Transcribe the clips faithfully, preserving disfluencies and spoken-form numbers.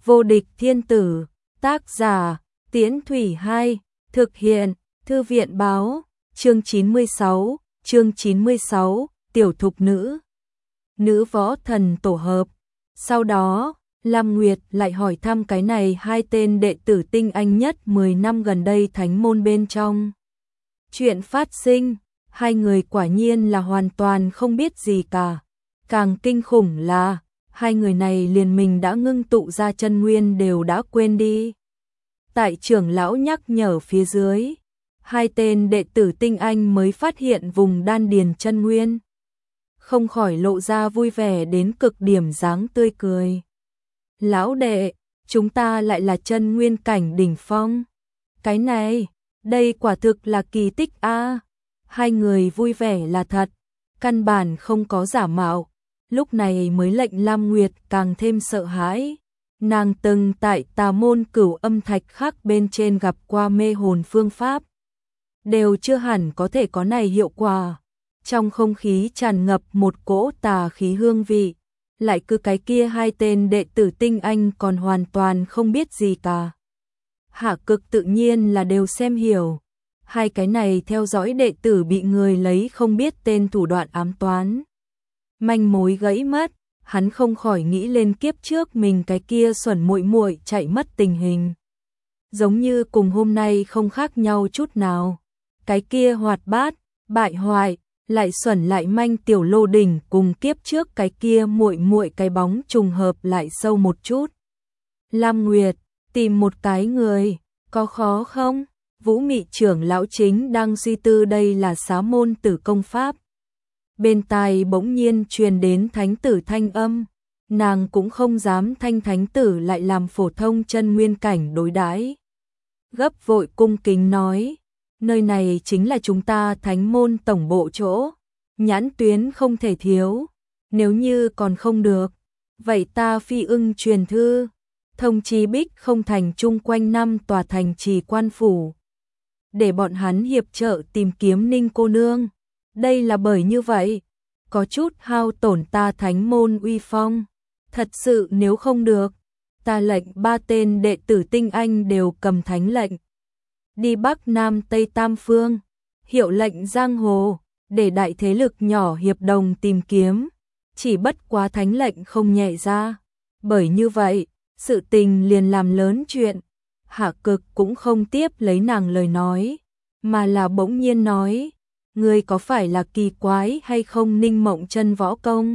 Vô địch thiên tử, tác giả, Tiễn Thủy Hai, thực hiện, Thư viện báo, chương chín mươi sáu, chương chín mươi sáu, tiểu thục nữ. Nữ võ thần tổ hợp. Sau đó, Lam Nguyệt lại hỏi thăm cái này hai tên đệ tử tinh anh nhất mười năm gần đây thánh môn bên trong. Chuyện phát sinh, hai người quả nhiên là hoàn toàn không biết gì cả. Càng kinh khủng là, hai người này liền mình đã ngưng tụ ra chân nguyên đều đã quên đi. Tại trưởng lão nhắc nhở phía dưới, hai tên đệ tử tinh anh mới phát hiện vùng đan điền chân nguyên. Không khỏi lộ ra vui vẻ đến cực điểm dáng tươi cười. Lão đệ, chúng ta lại là chân nguyên cảnh đỉnh phong. Cái này, đây quả thực là kỳ tích a. Hai người vui vẻ là thật, căn bản không có giả mạo. Lúc này mới lệnh Lam Nguyệt càng thêm sợ hãi. Nàng từng tại Tà môn Cửu Âm Thạch khác bên trên gặp qua mê hồn phương pháp, đều chưa hẳn có thể có này hiệu quả. Trong không khí tràn ngập một cỗ tà khí hương vị, lại cứ cái kia hai tên đệ tử tinh anh còn hoàn toàn không biết gì cả. Hạ Cực tự nhiên là đều xem hiểu. Hai cái này theo dõi đệ tử bị người lấy không biết tên thủ đoạn ám toán. Manh mối gãy mất, hắn không khỏi nghĩ lên kiếp trước mình cái kia xuẩn muội muội chạy mất tình hình. Giống như cùng hôm nay không khác nhau chút nào. Cái kia hoạt bát, bại hoại, lại xuẩn lại manh tiểu Lô Đỉnh cùng kiếp trước cái kia muội muội cái bóng trùng hợp lại sâu một chút. Lam Nguyệt, tìm một cái người, có khó không? Vũ Mị trưởng lão chính đang suy tư đây là Xá môn tử công pháp. Bên tai bỗng nhiên truyền đến thánh tử thanh âm, nàng cũng không dám thanh thánh tử lại làm phổ thông chân nguyên cảnh đối đãi. Gấp vội cung kính nói, nơi này chính là chúng ta thánh môn tổng bộ chỗ, nhãn tuyến không thể thiếu, nếu như còn không được, vậy ta phi ưng truyền thư, thông chí Bích không thành chung quanh năm tòa thành trì quan phủ, để bọn hắn hiệp trợ tìm kiếm Ninh cô nương. Đây là bởi như vậy, có chút hao tổn ta thánh môn uy phong. Thật sự nếu không được, ta lệnh ba tên đệ tử tinh anh đều cầm thánh lệnh. Đi Bắc Nam Tây Tam Phương, hiệu lệnh giang hồ, để đại thế lực nhỏ hiệp đồng tìm kiếm. Chỉ bất quá thánh lệnh không nhẹ ra. Bởi như vậy, sự tình liền làm lớn chuyện. Hạ Cực cũng không tiếp lấy nàng lời nói, mà là bỗng nhiên nói, ngươi có phải là kỳ quái hay không Ninh Mộng Chân võ công?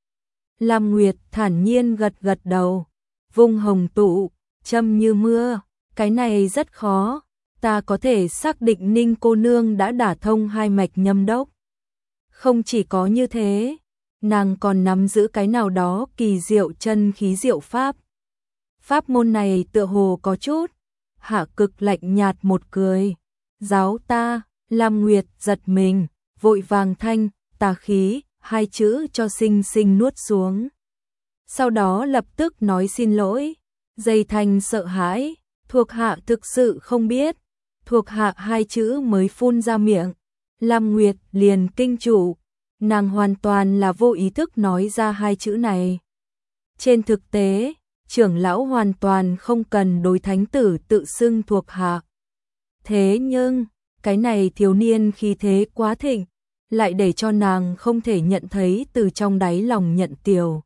Lam Nguyệt thản nhiên gật gật đầu, vung hồng tụ, châm như mưa, cái này rất khó, ta có thể xác định Ninh cô nương đã đả thông hai mạch nhâm đốc. Không chỉ có như thế, nàng còn nắm giữ cái nào đó kỳ diệu chân khí diệu pháp. Pháp môn này tựa hồ có chút. Hạ Cực lạnh nhạt một cười, giáo ta. Lam Nguyệt giật mình, vội vàng thanh, tà khí, hai chữ cho sinh sinh nuốt xuống. Sau đó lập tức nói xin lỗi, dây thanh sợ hãi, thuộc hạ thực sự không biết, thuộc hạ hai chữ mới phun ra miệng. Lam Nguyệt liền kinh trụ, nàng hoàn toàn là vô ý thức nói ra hai chữ này. Trên thực tế, trưởng lão hoàn toàn không cần đối thánh tử tự xưng thuộc hạ. Thế nhưng, cái này thiếu niên khí thế quá thịnh, lại để cho nàng không thể nhận thấy từ trong đáy lòng nhận tiểu.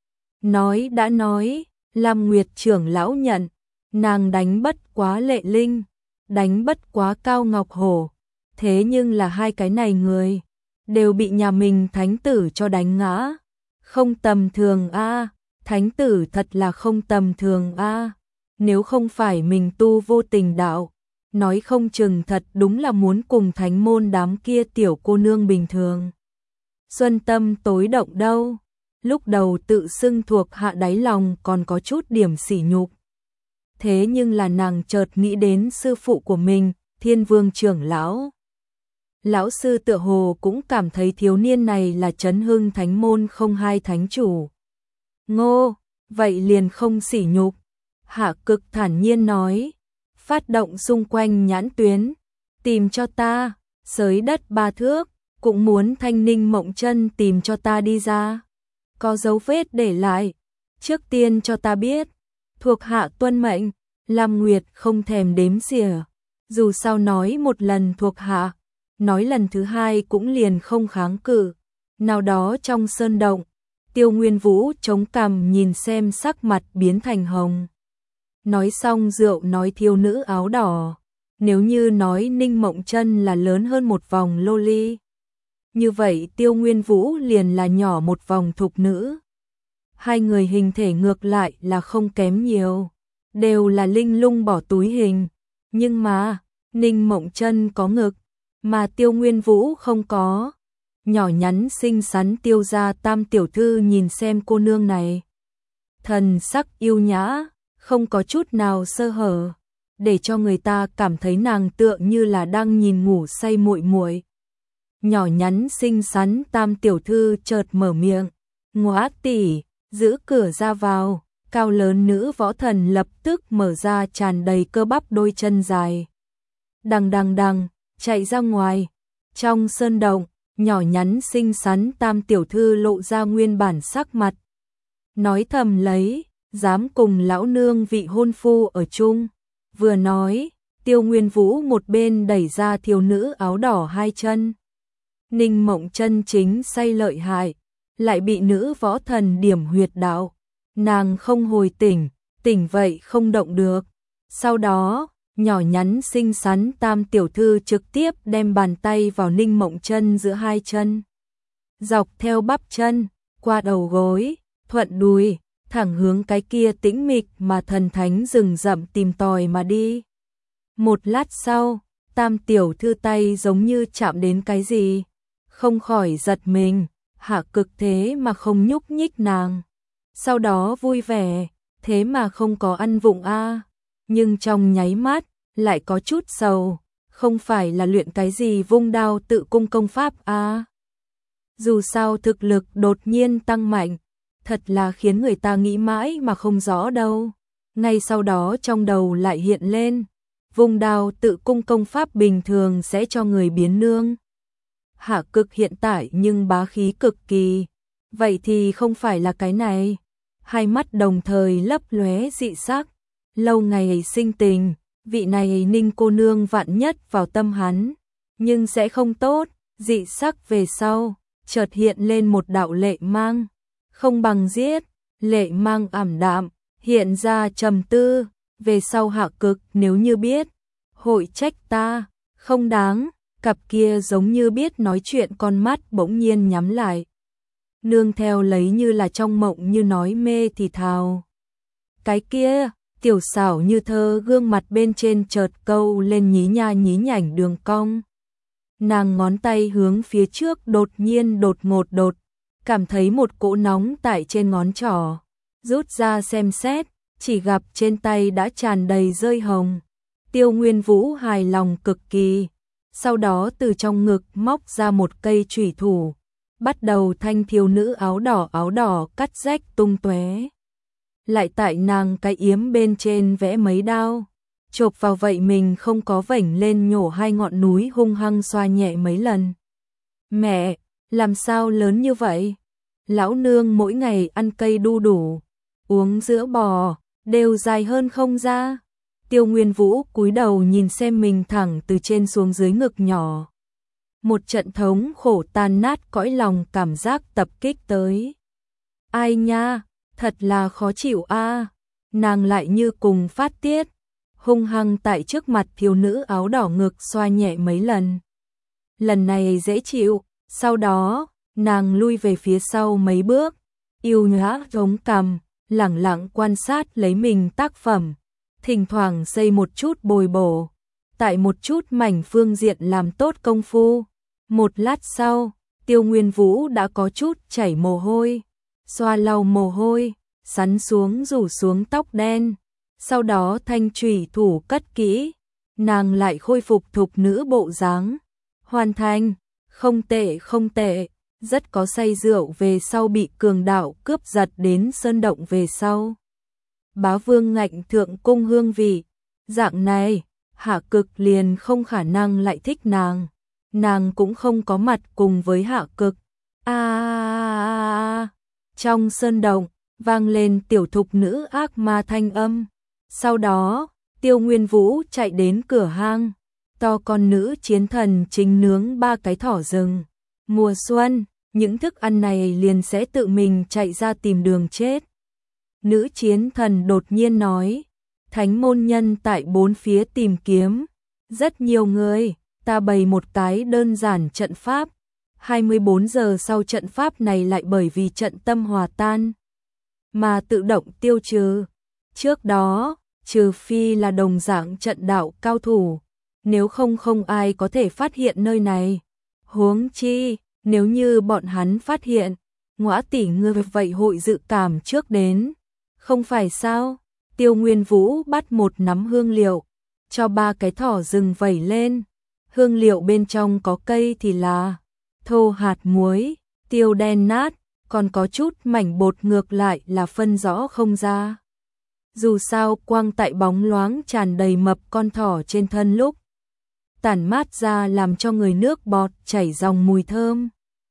Nói đã nói, Lam Nguyệt trưởng lão nhận, nàng đánh bất quá Lệ Linh, đánh bất quá Cao Ngọc Hổ, thế nhưng là hai cái này người, đều bị nhà mình thánh tử cho đánh ngã. Không tầm thường a, thánh tử thật là không tầm thường a, nếu không phải mình tu vô tình đạo, nói không chừng thật đúng là muốn cùng thánh môn đám kia tiểu cô nương bình thường. Xuân tâm tối động đâu, lúc đầu tự xưng thuộc hạ đáy lòng còn có chút điểm sỉ nhục. Thế nhưng là nàng chợt nghĩ đến sư phụ của mình, Thiên Vương trưởng lão. Lão sư tựa hồ cũng cảm thấy thiếu niên này là chấn hưng thánh môn không hai thánh chủ. Ngô, vậy liền không sỉ nhục. Hạ Cực thản nhiên nói, phát động xung quanh nhãn tuyến, tìm cho ta, xới đất ba thước, cũng muốn thanh Ninh Mộng Chân tìm cho ta đi ra. Có dấu vết để lại, trước tiên cho ta biết. Thuộc hạ tuân mệnh, Lam Nguyệt không thèm đếm xỉa. Dù sao nói một lần thuộc hạ, nói lần thứ hai cũng liền không kháng cự. Nào đó trong sơn động, Tiêu Nguyên Vũ chống cằm nhìn xem sắc mặt biến thành hồng. Nói xong rượu nói thiếu nữ áo đỏ. Nếu như nói Ninh Mộng Chân là lớn hơn một vòng loli, như vậy Tiêu Nguyên Vũ liền là nhỏ một vòng thục nữ. Hai người hình thể ngược lại là không kém nhiều, đều là linh lung bỏ túi hình. Nhưng mà, Ninh Mộng Chân có ngực, mà Tiêu Nguyên Vũ không có. Nhỏ nhắn xinh xắn Tiêu gia tam tiểu thư nhìn xem cô nương này. Thần sắc yêu nhã, không có chút nào sơ hở, để cho người ta cảm thấy nàng tựa như là đang nhìn ngủ say muội muội. Nhỏ nhắn xinh xắn tam tiểu thư chợt mở miệng, "Ngõa tỷ, giữ cửa ra vào." Cao lớn nữ võ thần lập tức mở ra tràn đầy cơ bắp đôi chân dài. Đằng đằng đằng, chạy ra ngoài. Trong sơn động, nhỏ nhắn xinh xắn tam tiểu thư lộ ra nguyên bản sắc mặt. Nói thầm lấy, dám cùng lão nương vị hôn phu ở chung. Vừa nói, Tiêu Nguyên Vũ một bên đẩy ra thiếu nữ áo đỏ hai chân. Ninh Mộng Chân chính say lợi hại, lại bị nữ võ thần điểm huyệt đạo. Nàng không hồi tỉnh, tỉnh vậy không động được. Sau đó, nhỏ nhắn xinh xắn tam tiểu thư trực tiếp đem bàn tay vào Ninh Mộng Chân giữa hai chân. Dọc theo bắp chân, qua đầu gối, thuận đùi, thẳng hướng cái kia tĩnh mịch mà thần thánh rừng rậm tìm tòi mà đi. Một lát sau, tam tiểu thư tay giống như chạm đến cái gì, không khỏi giật mình, Hạ Cực thế mà không nhúc nhích nàng. Sau đó vui vẻ, thế mà không có ăn vụng a. Nhưng trong nháy mắt, lại có chút sầu, không phải là luyện cái gì vung đao tự cung công pháp a. Dù sao thực lực đột nhiên tăng mạnh, thật là khiến người ta nghĩ mãi mà không rõ đâu. Ngay sau đó trong đầu lại hiện lên, vung đao tự cung công pháp bình thường sẽ cho người biến nương. Hạ Cực hiện tại nhưng bá khí cực kỳ, vậy thì không phải là cái này. Hai mắt đồng thời lấp lóe dị sắc, lâu ngày sinh tình, vị này Ninh cô nương vạn nhất vào tâm hắn, nhưng sẽ không tốt. Dị sắc về sau, chợt hiện lên một đạo lệ mang, không bằng giết, lệ mang ảm đạm, hiện ra trầm tư, về sau Hạ Cực nếu như biết, hội trách ta, không đáng. Cặp kia giống như biết nói chuyện con mắt bỗng nhiên nhắm lại. Nương theo lấy như là trong mộng như nói mê thì thào. Cái kia, tiểu xảo như thơ gương mặt bên trên chợt câu lên nhí nha nhí nhảnh đường cong. Nàng ngón tay hướng phía trước đột nhiên đột ngột đột, cảm thấy một cỗ nóng tại trên ngón trỏ. Rút ra xem xét, chỉ gặp trên tay đã tràn đầy rơi hồng. Tiêu Nguyên Vũ hài lòng cực kỳ. Sau đó từ trong ngực móc ra một cây chủy thủ, bắt đầu thanh thiếu nữ áo đỏ áo đỏ cắt rách tung tóe. Lại tại nàng cái yếm bên trên vẽ mấy đao, chộp vào vậy mình không có vảnh lên nhổ hai ngọn núi hung hăng xoa nhẹ mấy lần. Mẹ, làm sao lớn như vậy? Lão nương mỗi ngày ăn cây đu đủ, uống sữa bò, đều dài hơn không ra. Tiêu Nguyên Vũ cúi đầu nhìn xem mình thẳng từ trên xuống dưới ngực nhỏ. Một trận thống khổ tan nát cõi lòng cảm giác tập kích tới. Ai nha, thật là khó chịu a. Nàng lại như cùng phát tiết, hung hăng tại trước mặt thiếu nữ áo đỏ ngực xoa nhẹ mấy lần. Lần này dễ chịu, sau đó, nàng lui về phía sau mấy bước, yêu nhã chống cằm, lẳng lặng quan sát lấy mình tác phẩm. Thỉnh thoảng xây một chút bồi bổ, tại một chút mảnh phương diện làm tốt công phu. Một lát sau, Tiêu Nguyên Vũ đã có chút chảy mồ hôi, xoa lau mồ hôi, sắn xuống rủ xuống tóc đen. Sau đó thanh chủy thủ cất kỹ, nàng lại khôi phục thục nữ bộ dáng. Hoàn thành, không tệ không tệ, rất có say rượu về sau bị cường đạo cướp giật đến sơn động về sau. Bá vương ngạnh thượng cung hương vị, dạng này, Hạ Cực liền không khả năng lại thích nàng, nàng cũng không có mặt cùng với Hạ Cực. A à, trong sơn động, vang lên tiểu thục nữ ác ma thanh âm. Sau đó, Tiêu Nguyên Vũ chạy đến cửa hang, to con nữ chiến thần chính nướng ba cái thỏ rừng. Mùa xuân, những thức ăn này liền sẽ tự mình chạy ra tìm đường chết. Nữ chiến thần đột nhiên nói, thánh môn nhân tại bốn phía tìm kiếm, rất nhiều người, ta bày một cái đơn giản trận pháp, hai mươi bốn giờ sau trận pháp này lại bởi vì trận tâm hòa tan mà tự động tiêu trừ. Trước đó, trừ phi là đồng dạng trận đạo cao thủ, nếu không không ai có thể phát hiện nơi này. Huống chi, nếu như bọn hắn phát hiện, Ngõa tỷ ngươi vậy hội dự cảm trước đến, không phải sao? Tiêu Nguyên Vũ bắt một nắm hương liệu, cho ba cái thỏ rừng vẩy lên. Hương liệu bên trong có cây thì là thô hạt muối, tiêu đen nát, còn có chút mảnh bột ngược lại là phân rõ không ra. Dù sao quang tại bóng loáng tràn đầy mập con thỏ trên thân lúc tản mát ra làm cho người nước bọt chảy dòng mùi thơm.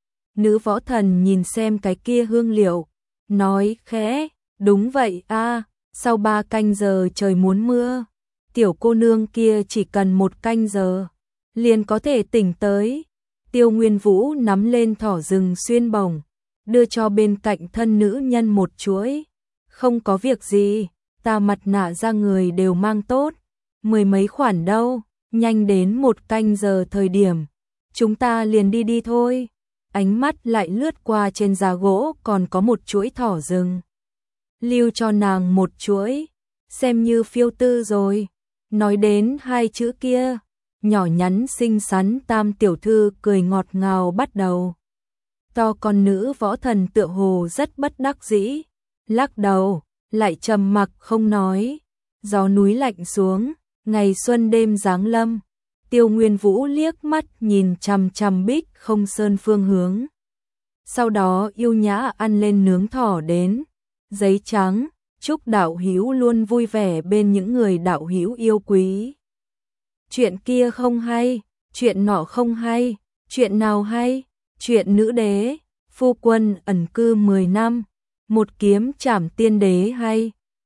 Nữ võ thần nhìn xem cái kia hương liệu, nói khẽ, đúng vậy a, sau ba canh giờ trời muốn mưa, tiểu cô nương kia chỉ cần một canh giờ liền có thể tỉnh tới. Tiêu Nguyên Vũ nắm lên thỏ rừng xuyên bổng, đưa cho bên cạnh thân nữ nhân một chuỗi. Không có việc gì, ta mặt nạ ra người đều mang tốt, mười mấy khoản đâu, nhanh đến một canh giờ thời điểm, chúng ta liền đi đi thôi. Ánh mắt lại lướt qua trên giá gỗ còn có một chuỗi thỏ rừng. Lưu cho nàng một chuỗi, xem như phiêu tư rồi. Nói đến hai chữ kia, nhỏ nhắn xinh xắn Tam tiểu thư cười ngọt ngào bắt đầu. To con nữ võ thần tựa hồ rất bất đắc dĩ, lắc đầu, lại trầm mặc không nói. Gió núi lạnh xuống, ngày xuân đêm giáng lâm. Tiêu Nguyên Vũ liếc mắt nhìn chằm chằm Bích Không Sơn phương hướng. Sau đó yêu nhã ăn lên nướng thỏ đến. Giấy trắng, chúc đạo hữu luôn vui vẻ bên những người đạo hữu yêu quý. Chuyện kia không hay, chuyện nọ không hay, chuyện nào hay? Chuyện nữ đế, phu quân ẩn cư mười năm, một kiếm trảm tiên đế hay.